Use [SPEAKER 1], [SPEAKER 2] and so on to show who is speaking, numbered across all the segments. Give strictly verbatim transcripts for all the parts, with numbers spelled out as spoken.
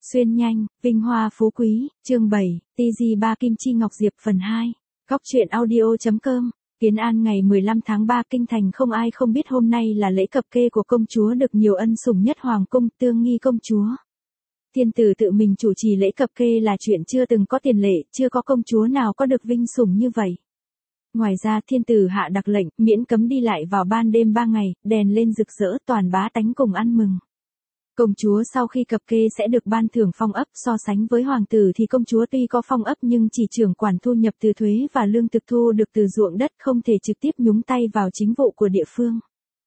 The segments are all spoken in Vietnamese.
[SPEAKER 1] Xuyên nhanh, vinh hoa phú quý, chương bảy, tê giê ba Kim Chi Ngọc Diệp phần hai. Góc truyện audio.com. Kiến An ngày mười lăm tháng ba kinh thành không ai không biết hôm nay là lễ cập kê của công chúa được nhiều ân sủng nhất hoàng cung, Tương Nghi công chúa. Thiên tử tự mình chủ trì lễ cập kê là chuyện chưa từng có tiền lệ, chưa có công chúa nào có được vinh sủng như vậy. Ngoài ra thiên tử hạ đặc lệnh, miễn cấm đi lại vào ban đêm ba ngày, đèn lên rực rỡ, toàn bá tánh cùng ăn mừng. Công chúa sau khi cập kê sẽ được ban thưởng phong ấp, so sánh với hoàng tử thì công chúa tuy có phong ấp nhưng chỉ trưởng quản thu nhập từ thuế và lương thực thu được từ ruộng đất, không thể trực tiếp nhúng tay vào chính vụ của địa phương.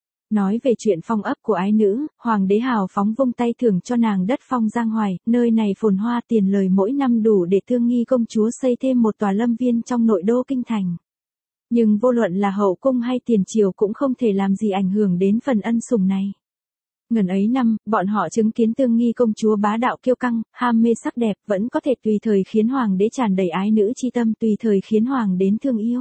[SPEAKER 1] Nói về chuyện phong ấp của ái nữ, hoàng đế hào phóng vung tay thưởng cho nàng đất phong Giang Hoài, nơi này phồn hoa tiền lời mỗi năm đủ để Tương Nghi công chúa xây thêm một tòa lâm viên trong nội đô kinh thành. Nhưng vô luận là hậu cung hay tiền triều cũng không thể làm gì ảnh hưởng đến phần ân sủng này. Ngần ấy năm, bọn họ chứng kiến Tương Nghi công chúa bá đạo kiêu căng, ham mê sắc đẹp, vẫn có thể tùy thời khiến hoàng đế tràn đầy ái nữ chi tâm, tùy thời khiến hoàng đến thương yêu.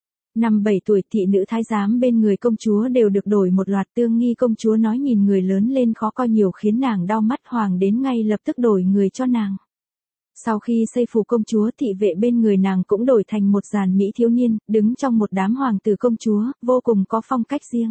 [SPEAKER 1] Năm bảy tuổi, thị nữ thái giám bên người công chúa đều được đổi một loạt. Tương Nghi công chúa nói nhìn người lớn lên khó coi nhiều khiến nàng đau mắt, hoàng đến ngay lập tức đổi người cho nàng. Sau khi xây phủ công chúa, thị vệ bên người nàng cũng đổi thành một dàn mỹ thiếu niên, đứng trong một đám hoàng tử công chúa, vô cùng có phong cách riêng.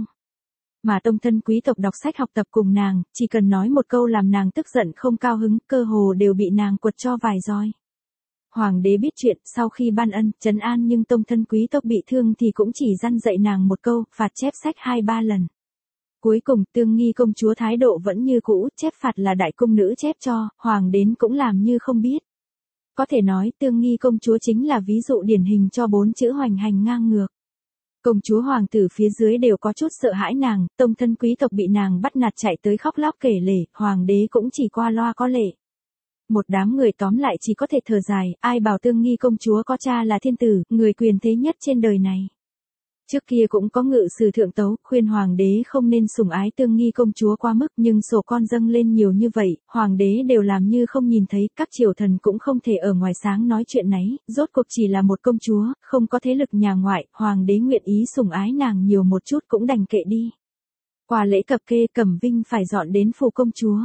[SPEAKER 1] Mà tông thân quý tộc đọc sách học tập cùng nàng, chỉ cần nói một câu làm nàng tức giận không cao hứng, cơ hồ đều bị nàng quật cho vài roi. Hoàng đế biết chuyện, sau khi ban ân, trấn an nhưng tông thân quý tộc bị thương thì cũng chỉ dăn dạy nàng một câu, phạt chép sách hai ba lần. Cuối cùng, Tương Nghi công chúa thái độ vẫn như cũ, chép phạt là đại cung nữ chép cho, hoàng đến cũng làm như không biết. Có thể nói, Tương Nghi công chúa chính là ví dụ điển hình cho bốn chữ hoành hành ngang ngược. Công chúa hoàng tử phía dưới đều có chút sợ hãi nàng, tông thân quý tộc bị nàng bắt nạt chạy tới khóc lóc kể lể, hoàng đế cũng chỉ qua loa có lệ. Một đám người tóm lại chỉ có thể thở dài, ai bảo Tương Nghi công chúa có cha là thiên tử, người quyền thế nhất trên đời này. Trước kia cũng có ngự sử thượng tấu, khuyên hoàng đế không nên sủng ái Tương Nghi công chúa quá mức, nhưng sổ con dâng lên nhiều như vậy, hoàng đế đều làm như không nhìn thấy, các triều thần cũng không thể ở ngoài sáng nói chuyện nấy, rốt cuộc chỉ là một công chúa, không có thế lực nhà ngoại, hoàng đế nguyện ý sủng ái nàng nhiều một chút cũng đành kệ đi. Qua lễ cập kê, Cẩm Vinh phải dọn đến phủ công chúa.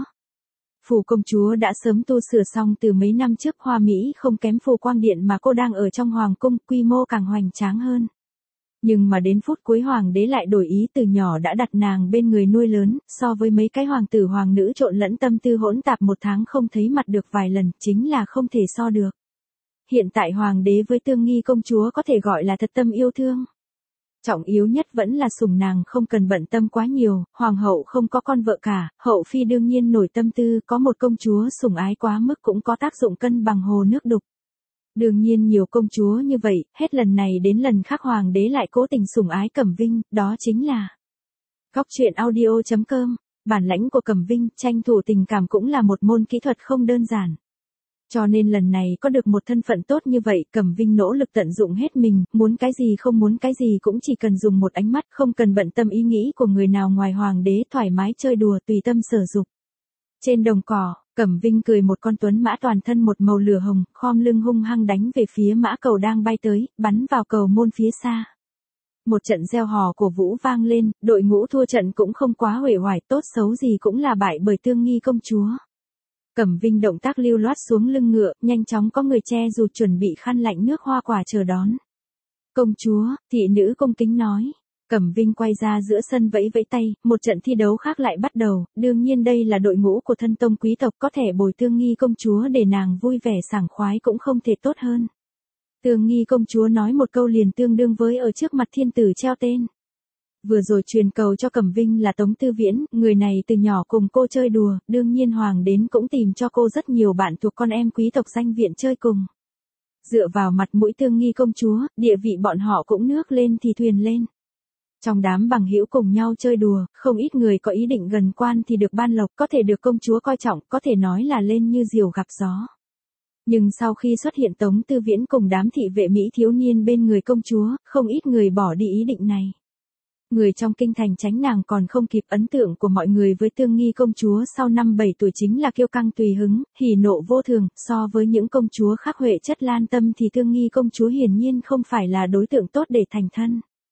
[SPEAKER 1] Phủ công chúa đã sớm tu sửa xong từ mấy năm trước, hoa mỹ không kém phủ quang điện mà cô đang ở trong hoàng cung, quy mô càng hoành tráng hơn. Nhưng mà đến phút cuối hoàng đế lại đổi ý, từ nhỏ đã đặt nàng bên người nuôi lớn, so với mấy cái hoàng tử hoàng nữ trộn lẫn tâm tư hỗn tạp một tháng không thấy mặt được vài lần, chính là không thể so được. Hiện tại hoàng đế với Tương Nghi công chúa có thể gọi là thật tâm yêu thương. Trọng yếu nhất vẫn là sủng nàng không cần bận tâm quá nhiều, hoàng hậu không có con vợ cả, hậu phi đương nhiên nổi tâm tư, có một công chúa sủng ái quá mức cũng có tác dụng cân bằng hồ nước đục. Đương nhiên nhiều công chúa như vậy, hết lần này đến lần khác hoàng đế lại cố tình sủng ái Cẩm Vinh, đó chính là Góc truyện audio.com. Bản lãnh của Cẩm Vinh, tranh thủ tình cảm cũng là một môn kỹ thuật không đơn giản. Cho nên lần này có được một thân phận tốt như vậy, Cẩm Vinh nỗ lực tận dụng hết mình, muốn cái gì không muốn cái gì cũng chỉ cần dùng một ánh mắt, không cần bận tâm ý nghĩ của người nào ngoài hoàng đế, thoải mái chơi đùa tùy tâm sở dục. Trên đồng cỏ, Cẩm Vinh cười một con tuấn mã toàn thân một màu lửa hồng, khom lưng hung hăng đánh về phía mã cầu đang bay tới, bắn vào cầu môn phía xa. Một trận reo hò của vũ vang lên, đội ngũ thua trận cũng không quá uể oải, tốt xấu gì cũng là bại bởi Tương Nghi công chúa. Cẩm Vinh động tác lưu loát xuống lưng ngựa, nhanh chóng có người che dù chuẩn bị khăn lạnh nước hoa quả chờ đón. Công chúa, thị nữ cung kính nói. Cẩm Vinh quay ra giữa sân vẫy vẫy tay, một trận thi đấu khác lại bắt đầu, đương nhiên đây là đội ngũ của thân tông quý tộc, có thể bồi Tương Nghi công chúa để nàng vui vẻ sảng khoái cũng không thể tốt hơn. Tương Nghi công chúa nói một câu liền tương đương với ở trước mặt thiên tử treo tên. Vừa rồi truyền cầu cho Cẩm Vinh là Tống Tư Viễn, người này từ nhỏ cùng cô chơi đùa, đương nhiên hoàng đến cũng tìm cho cô rất nhiều bạn thuộc con em quý tộc danh viện chơi cùng. Dựa vào mặt mũi Tương Nghi công chúa, địa vị bọn họ cũng nước lên thì thuyền lên. Trong đám bằng hữu cùng nhau chơi đùa, không ít người có ý định gần quan thì được ban lộc, có thể được công chúa coi trọng, có thể nói là lên như diều gặp gió. Nhưng sau khi xuất hiện Tống Tư Viễn cùng đám thị vệ mỹ thiếu niên bên người công chúa, không ít người bỏ đi ý định này. Người trong kinh thành tránh nàng còn không kịp, ấn tượng của mọi người với Tương Nghi công chúa sau năm bảy tuổi chính là kiêu căng tùy hứng, hỉ nộ vô thường, so với những công chúa khác huệ chất lan tâm thì Tương Nghi công chúa hiển nhiên không phải là đối tượng tốt để thành thân.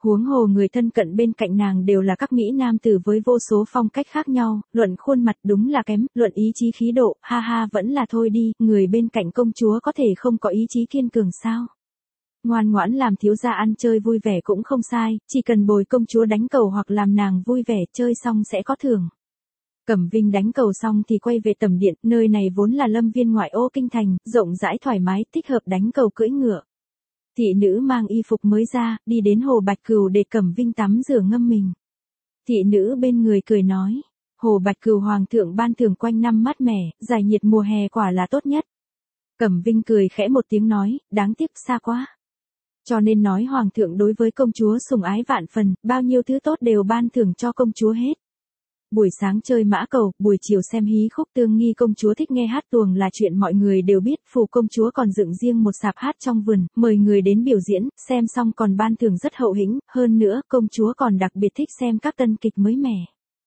[SPEAKER 1] Huống hồ người thân cận bên cạnh nàng đều là các mỹ nam tử với vô số phong cách khác nhau, luận khuôn mặt đúng là kém, luận ý chí khí độ, ha ha vẫn là thôi đi, người bên cạnh công chúa có thể không có ý chí kiên cường sao? Ngoan ngoãn làm thiếu gia ăn chơi vui vẻ cũng không sai, chỉ cần bồi công chúa đánh cầu hoặc làm nàng vui vẻ chơi xong sẽ có thưởng. Cẩm Vinh đánh cầu xong thì quay về tầm điện, nơi này vốn là lâm viên ngoại ô kinh thành, rộng rãi thoải mái, thích hợp đánh cầu cưỡi ngựa. Thị nữ mang y phục mới ra, đi đến hồ Bạch Cừu để Cẩm Vinh tắm rửa ngâm mình. Thị nữ bên người cười nói, hồ Bạch Cừu hoàng thượng ban thưởng quanh năm mát mẻ, giải nhiệt mùa hè quả là tốt nhất. Cẩm Vinh cười khẽ một tiếng nói, đáng tiếc xa quá. Cho nên nói hoàng thượng đối với công chúa sủng ái vạn phần, bao nhiêu thứ tốt đều ban thưởng cho công chúa hết. Buổi sáng chơi mã cầu, buổi chiều xem hí khúc, Tương Nghi công chúa thích nghe hát tuồng là chuyện mọi người đều biết, phủ công chúa còn dựng riêng một sạp hát trong vườn, mời người đến biểu diễn, xem xong còn ban thưởng rất hậu hĩnh, hơn nữa công chúa còn đặc biệt thích xem các tân kịch mới mẻ.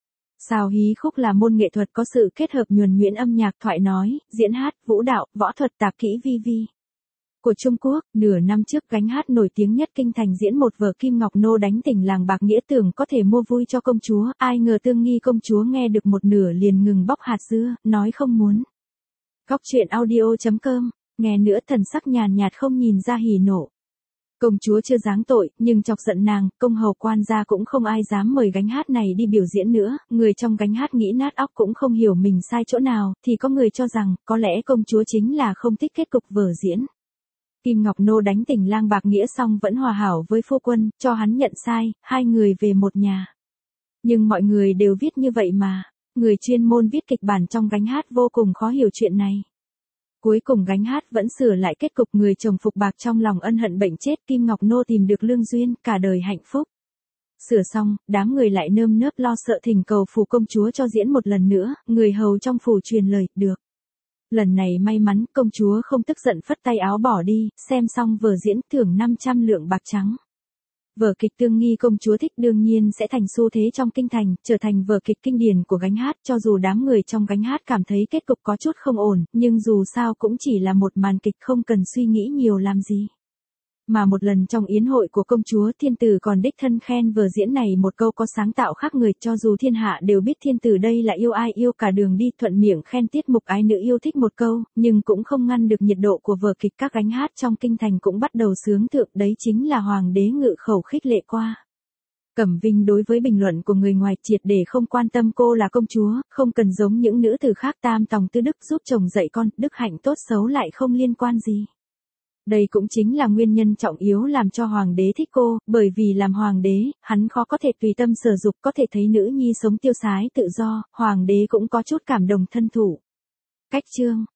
[SPEAKER 1] Sao hí khúc là môn nghệ thuật có sự kết hợp nhuần nhuyễn âm nhạc, thoại nói, diễn hát, vũ đạo, võ thuật tạp kỹ vi vi. Của Trung Quốc, nửa năm trước gánh hát nổi tiếng nhất kinh thành diễn một vở Kim Ngọc Nô đánh tỉnh làng bạc nghĩa tưởng có thể mua vui cho công chúa, ai ngờ Tương Nghi công chúa nghe được một nửa liền ngừng bóc hạt dưa, nói không muốn. Góc truyện audio chấm com, nghe nữa thần sắc nhàn nhạt không nhìn ra hỉ nộ. Công chúa chưa giáng tội, nhưng chọc giận nàng, công hầu quan gia cũng không ai dám mời gánh hát này đi biểu diễn nữa, người trong gánh hát nghĩ nát óc cũng không hiểu mình sai chỗ nào, thì có người cho rằng, có lẽ công chúa chính là không thích kết cục vở diễn. Kim Ngọc Nô đánh tỉnh lang bạc nghĩa xong vẫn hòa hảo với phu quân, cho hắn nhận sai, hai người về một nhà. Nhưng mọi người đều viết như vậy mà, người chuyên môn viết kịch bản trong gánh hát vô cùng khó hiểu chuyện này. Cuối cùng gánh hát vẫn sửa lại kết cục người chồng phục bạc trong lòng ân hận bệnh chết, Kim Ngọc Nô tìm được lương duyên, cả đời hạnh phúc. Sửa xong, đám người lại nơm nớp lo sợ thỉnh cầu phủ công chúa cho diễn một lần nữa, người hầu trong phủ truyền lời, được. Lần này may mắn, công chúa không tức giận phất tay áo bỏ đi, xem xong vở diễn thưởng năm trăm lượng bạc trắng. Vở kịch Tương Nghi công chúa thích đương nhiên sẽ thành xu thế trong kinh thành, trở thành vở kịch kinh điển của gánh hát, cho dù đám người trong gánh hát cảm thấy kết cục có chút không ổn, nhưng dù sao cũng chỉ là một màn kịch không cần suy nghĩ nhiều làm gì. Mà một lần trong yến hội của công chúa, thiên tử còn đích thân khen vở diễn này một câu có sáng tạo khác người, cho dù thiên hạ đều biết thiên tử đây là yêu ai yêu cả đường đi, thuận miệng khen tiết mục ái nữ yêu thích một câu, nhưng cũng không ngăn được nhiệt độ của vở kịch, các gánh hát trong kinh thành cũng bắt đầu sướng thượng, đấy chính là hoàng đế ngự khẩu khích lệ qua. Cẩm Vinh đối với bình luận của người ngoài triệt để không quan tâm, cô là công chúa, không cần giống những nữ tử khác tam tòng tư đức giúp chồng dạy con, đức hạnh tốt xấu lại không liên quan gì. Đây cũng chính là nguyên nhân trọng yếu làm cho hoàng đế thích cô, bởi vì làm hoàng đế, hắn khó có thể tùy tâm sở dục, có thể thấy nữ nhi sống tiêu sái tự do, hoàng đế cũng có chút cảm động thân thủ. Cách chương